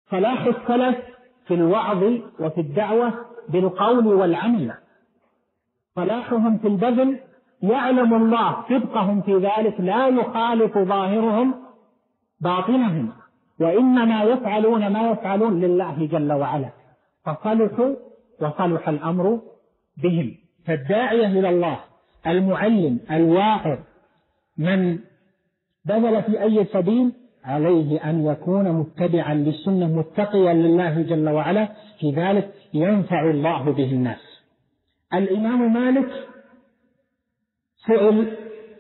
صلاح السلف في الوعظ وفي الدعوة بالقول والعمل، صلاحهم في البذل يعلم الله صدقهم في ذلك، لا يخالف ظاهرهم باطنهم، وإنما يفعلون ما يفعلون لله جل وعلا، فصلحوا وصلح الأمر بهم. فالداعية إلى الله، المعلم، الواعظ، من بذل في أي سبيل، عليه أن يكون متبعا للسنة متقيا لله جل وعلا، في ذلك ينفع الله به الناس. الإمام مالك سئل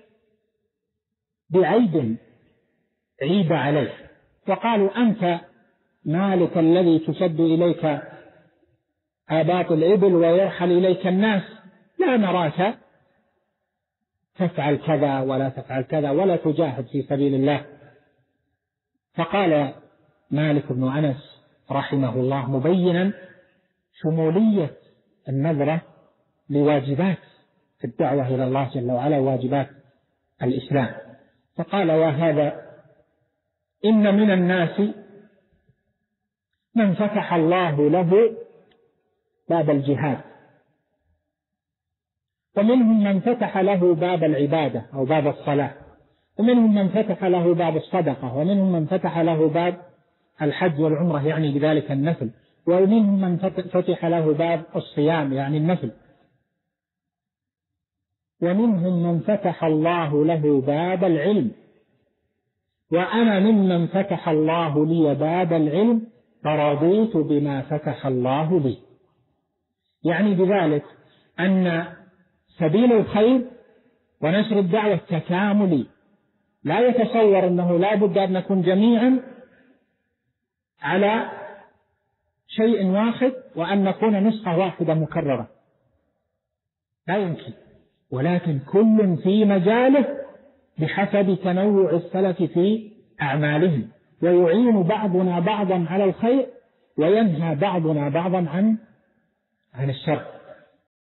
بعيب عيب عليه، وقالوا: أنت مالك الذي تشد إليك آباط الإبل ويرحل إليك الناس، لا نراك تفعل كذا ولا تفعل كذا ولا تجاهد في سبيل الله. فقال مالك بن أنس رحمه الله مبينا شمولية النظرة لواجبات في الدعوة إلى الله جل وعلا، واجبات الإسلام، فقال: وهذا إن من الناس من فتح الله له باب الجهاد، ومنهم من فتح له باب العبادة أو باب الصلاة، ومنهم من فتح له باب الصدقة، ومنهم من فتح له باب الحج والعمرة يعني بذلك النفل، ومنهم من فتح له باب الصيام يعني النفل، ومنهم من فتح الله له باب العلم، وأنا ممن فتح الله لي باب العلم فرضيت بما فتح الله لي. يعني بذلك أن سبيل الخير ونشر الدعوة تكاملي، لا يتصور أنه لا بد أن نكون جميعا على شيء واحد وأن نكون نسخة واحدة مكررة، لا يمكن، ولكن كل في مجاله بحسب تنوع السلف في أعمالهم، ويعين بعضنا بعضا على الخير وينهى بعضنا بعضا عن الشر.